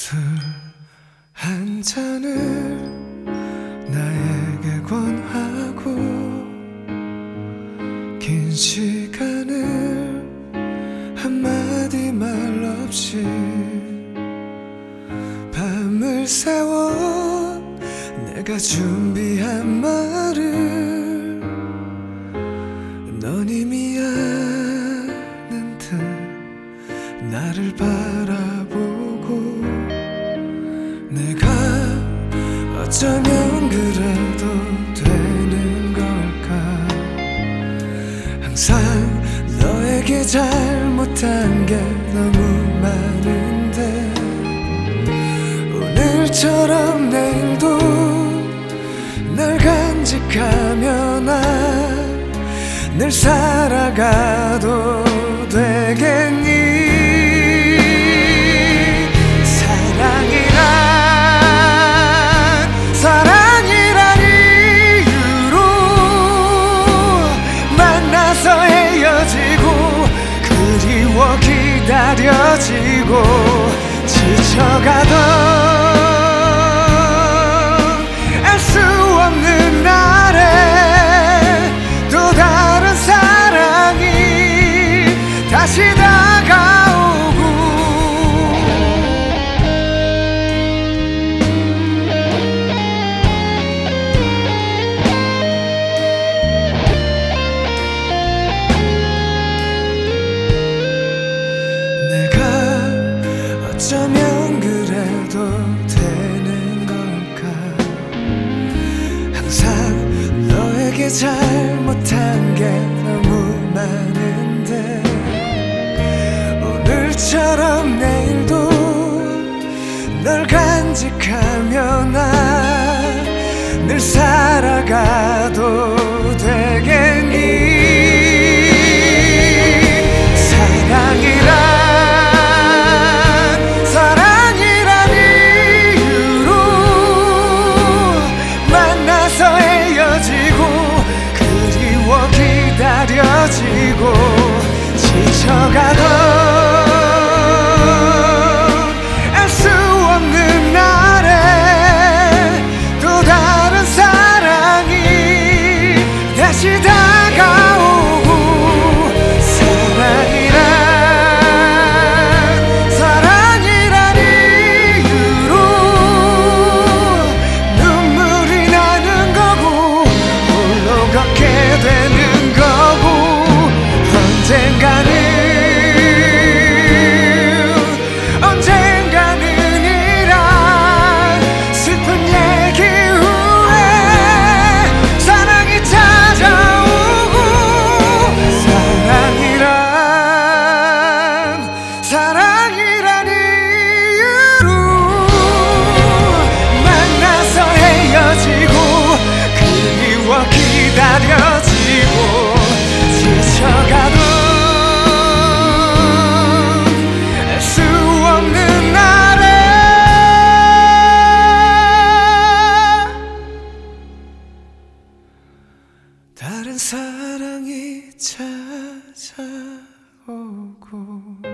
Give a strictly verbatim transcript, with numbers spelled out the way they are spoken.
술 한 잔을 나에게 권하고 긴 시간을 한마디 말 없이 밤을 새워 내가 준비한 말을 넌 이미 아는 듯 나를 바라보고 내가 어쩌면 그래도 되는 걸까. 항상 너에게 잘못한 게 너무 많은데 오늘처럼 내일도 널 간직하며 난 늘 살아가도 되겠니. 기다려지고 지쳐가던 알 수 없는 날에 또 다른 사랑이 다시 다가오고 어쩌면 그래도 되는 걸까. 항상 너에게 잘못한 게 너무 많은데 오늘처럼 내일도 널 간직하며 난 늘 살아가도 되겠니. 기다려지고 지쳐가던 알 수 없는 날에 또 다른 사랑이 다시 다가오고 사랑이란 사랑이란 이유로 눈물이 나는 거고 홀로 걷게 되는 언젠가는 언젠가는 이란 슬픈 얘기 후에 사랑이 찾아오고 사랑이란 사랑이란 이유로 만나서 헤어지고 그리워 기다려지고 지쳐가도 다른 사랑이 찾아오고